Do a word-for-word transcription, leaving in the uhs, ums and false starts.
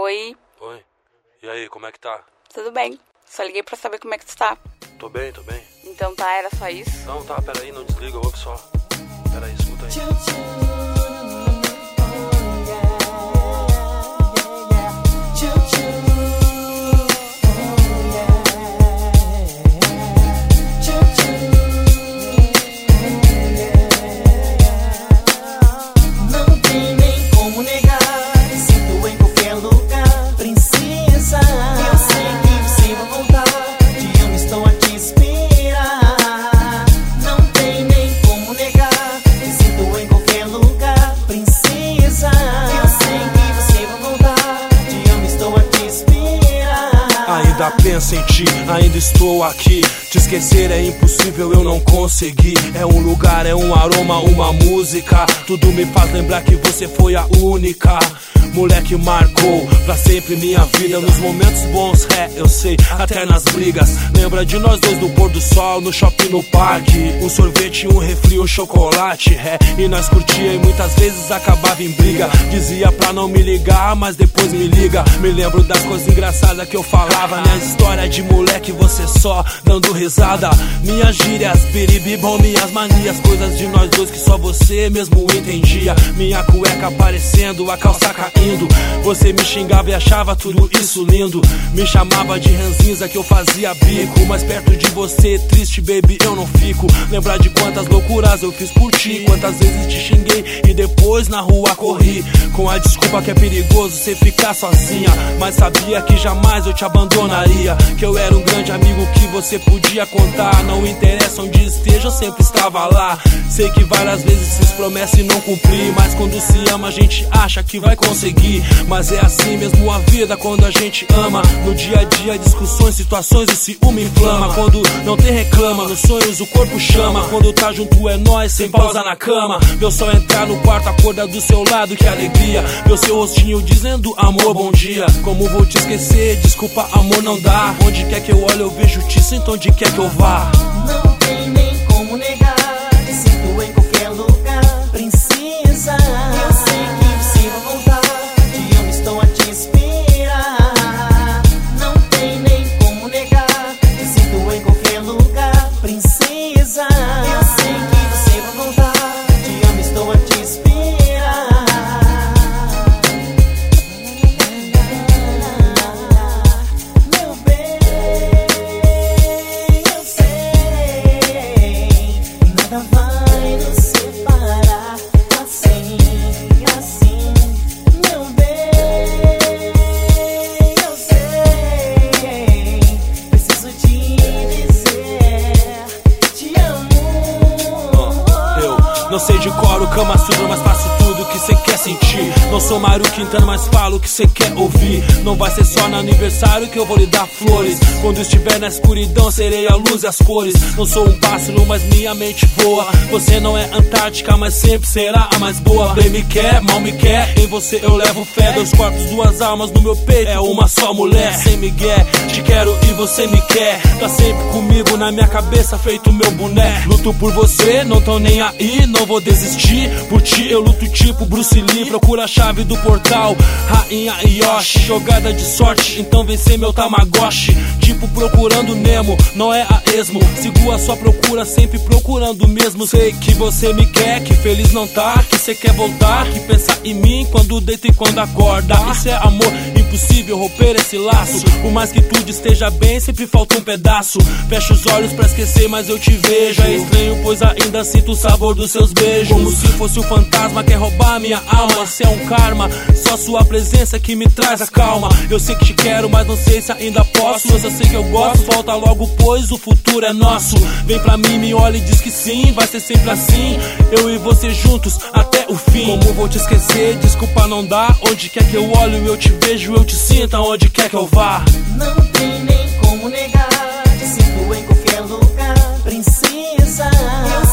Oi. Oi. E aí, como é que tá? Tudo bem. Só liguei pra saber como é que tu tá. Tô bem, tô bem. Então tá, era só isso? Não, tá, peraí, não desliga, ouve só. Peraí, escuta aí. Ainda penso em ti, ainda estou aqui. Te esquecer é impossível, eu não consegui. É um lugar, é um aroma, uma música. Tudo me faz lembrar que você foi a única mulher que marcou pra sempre minha vida. Nos momentos bons, é, eu sei, até nas brigas. Lembra de nós dois no pôr do sol, no shopping, no parque. Um sorvete, um refri, um chocolate, é. E nós curtia e muitas vezes acabava em briga. Dizia pra não me ligar, mas depois me liga. Me lembro das coisas engraçadas que eu falava. Minhas histórias de moleque, você só dando risada. Minhas gírias, biribibom, minhas manias. Coisas de nós dois que só você mesmo entendia. Minha cueca aparecendo, a calça caindo. Você me xingava e achava tudo isso lindo. Me chamava de ranzinza que eu fazia bico. Mas perto de você, triste baby, eu não fico. Lembrar de quantas loucuras eu fiz por ti. Quantas vezes te xinguei e depois na rua corri. Com a desculpa que é perigoso você ficar sozinha. Mas sabia que jamais eu te abandonaria. Que eu era um grande amigo que você podia contar. Não interessa onde esteja, eu sempre estava lá. Sei que várias vezes fiz promessa e não cumpri. Mas quando se ama a gente acha que vai conseguir. Mas é assim mesmo a vida quando a gente ama. No dia a dia discussões, situações, o ciúme inflama. Quando não tem reclama, nos sonhos o corpo chama. Quando tá junto é nós, sem pausa na cama. Meu só entrar no quarto, acordar do seu lado, que alegria. Meu seu rostinho dizendo amor, bom dia. Como vou te esquecer, desculpa amor, não dá. Onde quer que eu olhe eu vejo te sinto, onde quer que eu vá. Não tem nem como negar, te sinto em qualquer lugar, princesa. Eu sei que você vai voltar. Estou a te esperar. Não tem nem como negar. Te sinto em qualquer lugar, princesa. Eu sei que você vai voltar. Te amo, estou a te esperar. Meu bem, eu sei, nada vai nos separar. Assim, assim, meu bem. Não sei de cor o Kama Sutra, mas faço tudo que cê quer sentir. Não sou Mário Quintana, mas falo o que cê quer ouvir. Não vai ser só no aniversário que eu vou lhe dar flores. Quando estiver na escuridão, serei a luz e as cores. Não sou um pássaro, mas minha mente voa. Você não é Antártica, mas sempre será a mais boa. Bem me quer, mal me quer, em você eu levo fé. Dois corpos, duas almas no meu peito, é uma só mulher. Sem migué, te quero e você me quer. Tá sempre comigo na minha cabeça, feito meu boné. Luto por você, não tô nem aí, não vou desistir. Por ti eu luto tipo Bruce Lee. Procura a chave do portal, Rainha Yoshi. Jogada de sorte, então vencer meu Tamagotchi. Tipo procurando Nemo, não é a esmo. Sigo a sua procura, sempre procurando mesmo. Sei que você me quer, que feliz não tá, que cê quer voltar, que pensa em mim quando deita e quando acorda. Isso é amor, impossível romper esse laço. Por mais que tudo esteja bem, sempre falta um pedaço. Fecho os olhos pra esquecer, mas eu te vejo. É estranho, pois ainda sinto o sabor dos seus beijos. Como se fosse um fantasma, quer roubar minha alma. Se é um karma, só sua presença que me traz a calma. Eu sei que te quero, mas não sei se ainda posso. Eu só sei que eu gosto, volta logo pois o futuro é nosso. Vem pra mim, me olha e diz que sim, vai ser sempre assim. Eu e você juntos até o fim. Como vou te esquecer, desculpa não dá. Onde quer que eu olho, eu te vejo, eu te sinto, aonde quer que eu vá. Não tem nem como negar, te sinto em qualquer lugar, princesa. Eu